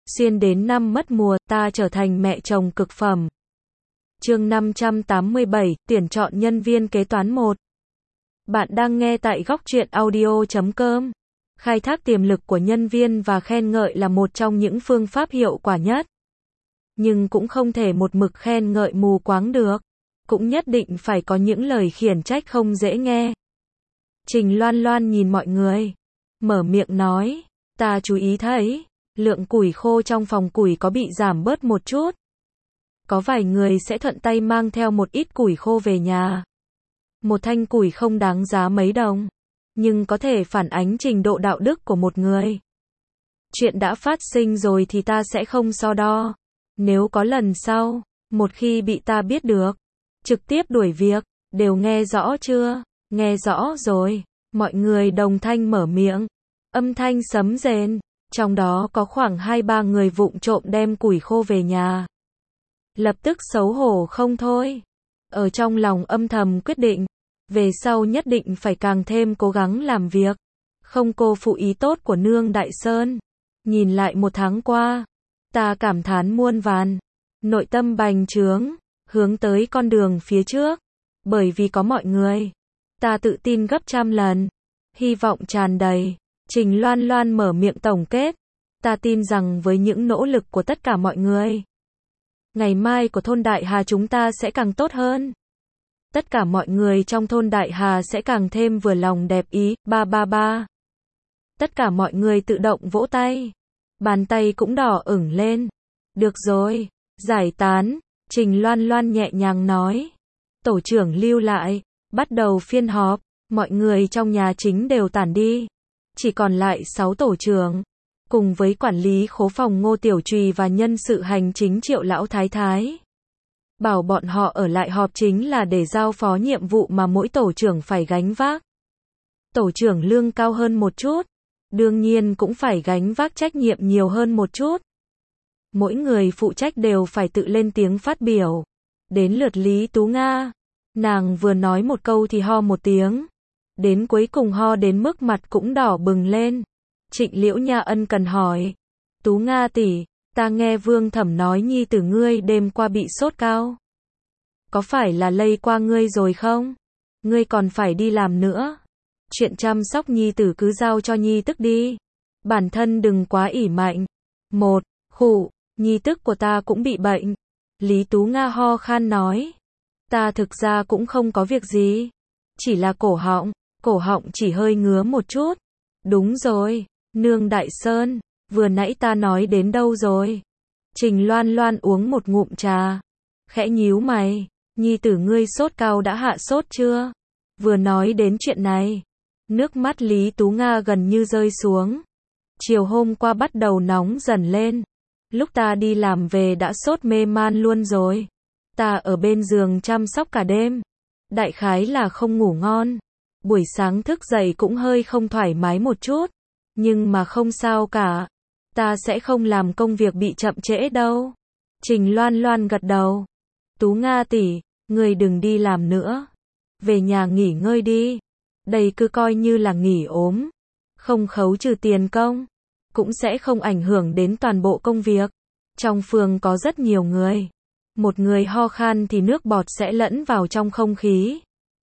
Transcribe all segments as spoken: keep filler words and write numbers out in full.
Xuyên đến năm mất mùa, ta trở thành mẹ chồng cực phẩm. Chương năm trăm tám mươi bảy, tuyển chọn nhân viên kế toán một. Bạn đang nghe tại góc truyện audio chấm com. Khai thác tiềm lực của nhân viên và khen ngợi là một trong những phương pháp hiệu quả nhất. Nhưng cũng không thể một mực khen ngợi mù quáng được. Cũng nhất định phải có những lời khiển trách không dễ nghe. Trình Loan Loan nhìn mọi người, mở miệng nói, ta chú ý thấy, lượng củi khô trong phòng củi có bị giảm bớt một chút. Có vài người sẽ thuận tay mang theo một ít củi khô về nhà. Một thanh củi không đáng giá mấy đồng, nhưng có thể phản ánh trình độ đạo đức của một người. Chuyện đã phát sinh rồi thì ta sẽ không so đo. Nếu có lần sau, một khi bị ta biết được, trực tiếp đuổi việc, đều nghe rõ chưa? Nghe rõ rồi. Mọi người đồng thanh mở miệng. Âm thanh sấm rền. Trong đó có khoảng hai ba người vụng trộm đem củi khô về nhà. Lập tức xấu hổ không thôi. Ở trong lòng âm thầm quyết định, về sau nhất định phải càng thêm cố gắng làm việc, không cô phụ ý tốt của nương Đại Sơn. Nhìn lại một tháng qua, ta cảm thán muôn vàn, nội tâm bành trướng, hướng tới con đường phía trước. Bởi vì có mọi người, ta tự tin gấp trăm lần, hy vọng tràn đầy. Trình Loan Loan mở miệng tổng kết, ta tin rằng với những nỗ lực của tất cả mọi người, ngày mai của thôn Đại Hà chúng ta sẽ càng tốt hơn. Tất cả mọi người trong thôn Đại Hà sẽ càng thêm vừa lòng đẹp ý, ba ba ba. Tất cả mọi người tự động vỗ tay. Bàn tay cũng đỏ ửng lên. Được rồi, giải tán, Trình Loan Loan nhẹ nhàng nói. Tổ trưởng lưu lại, bắt đầu phiên họp, mọi người trong nhà chính đều tản đi. Chỉ còn lại sáu tổ trưởng, cùng với quản lý khố phòng Ngô Tiểu Trùy và nhân sự hành chính Triệu Lão Thái Thái. Bảo bọn họ ở lại họp chính là để giao phó nhiệm vụ mà mỗi tổ trưởng phải gánh vác. Tổ trưởng lương cao hơn một chút, đương nhiên cũng phải gánh vác trách nhiệm nhiều hơn một chút. Mỗi người phụ trách đều phải tự lên tiếng phát biểu. Đến lượt Lý Tú Nga, nàng vừa nói một câu thì ho một tiếng. Đến cuối cùng ho đến mức mặt cũng đỏ bừng lên. Trịnh Liễu Nha ân cần hỏi, Tú Nga tỷ, ta nghe Vương Thẩm nói nhi tử ngươi đêm qua bị sốt cao. Có phải là lây qua ngươi rồi không? Ngươi còn phải đi làm nữa. Chuyện chăm sóc nhi tử cứ giao cho nhi tức đi. Bản thân đừng quá ỷ mạnh. Một, khụ, nhi tức của ta cũng bị bệnh. Lý Tú Nga ho khan nói. Ta thực ra cũng không có việc gì. Chỉ là cổ họng, cổ họng chỉ hơi ngứa một chút. Đúng rồi, nương Đại Sơn, vừa nãy ta nói đến đâu rồi? Trình Loan Loan uống một ngụm trà, khẽ nhíu mày, nhi tử ngươi sốt cao đã hạ sốt chưa? Vừa nói đến chuyện này, nước mắt Lý Tú Nga gần như rơi xuống. Chiều hôm qua bắt đầu nóng dần lên, lúc ta đi làm về đã sốt mê man luôn rồi. Ta ở bên giường chăm sóc cả đêm, đại khái là không ngủ ngon. Buổi sáng thức dậy cũng hơi không thoải mái một chút, nhưng mà không sao cả. Ta sẽ không làm công việc bị chậm trễ đâu. Trình Loan Loan gật đầu. Tú Nga tỷ, ngươi đừng đi làm nữa. Về nhà nghỉ ngơi đi. Đây cứ coi như là nghỉ ốm. Không khấu trừ tiền công. Cũng sẽ không ảnh hưởng đến toàn bộ công việc. Trong phường có rất nhiều người. Một người ho khan thì nước bọt sẽ lẫn vào trong không khí.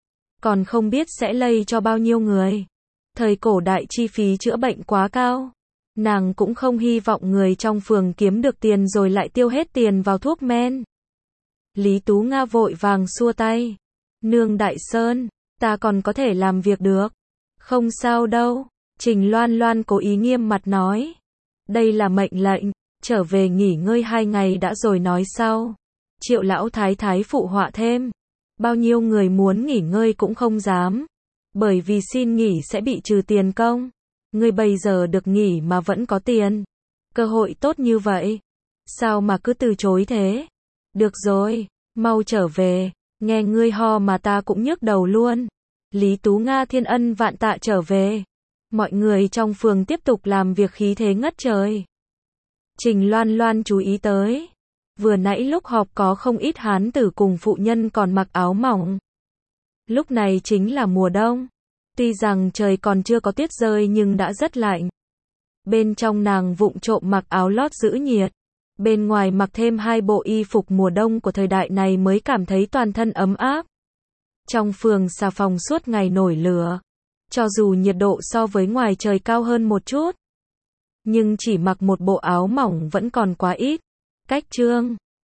Còn không biết sẽ lây cho bao nhiêu người. Thời cổ đại chi phí chữa bệnh quá cao. Nàng cũng không hy vọng người trong phường kiếm được tiền rồi lại tiêu hết tiền vào thuốc men. Lý Tú Nga vội vàng xua tay. Nương Đại Sơn, ta còn có thể làm việc được. Không sao đâu. Trình Loan Loan cố ý nghiêm mặt nói. Đây là mệnh lệnh, trở về nghỉ ngơi hai ngày đã rồi nói sau. Triệu Lão Thái Thái phụ họa thêm. Bao nhiêu người muốn nghỉ ngơi cũng không dám. Bởi vì xin nghỉ sẽ bị trừ tiền công. Ngươi bây giờ được nghỉ mà vẫn có tiền. Cơ hội tốt như vậy. Sao mà cứ từ chối thế? Được rồi, mau trở về. Nghe ngươi ho mà ta cũng nhức đầu luôn. Lý Tú Nga thiên ân vạn tạ trở về. Mọi người trong phường tiếp tục làm việc khí thế ngất trời. Trình Loan Loan chú ý tới. Vừa nãy lúc họp có không ít hán tử cùng phụ nhân còn mặc áo mỏng. Lúc này chính là mùa đông. Tuy rằng trời còn chưa có tuyết rơi nhưng đã rất lạnh. Bên trong nàng vụng trộm mặc áo lót giữ nhiệt. Bên ngoài mặc thêm hai bộ y phục mùa đông của thời đại này mới cảm thấy toàn thân ấm áp. Trong phường xà phòng suốt ngày nổi lửa. Cho dù nhiệt độ so với ngoài trời cao hơn một chút. Nhưng chỉ mặc một bộ áo mỏng vẫn còn quá ít. Cách chương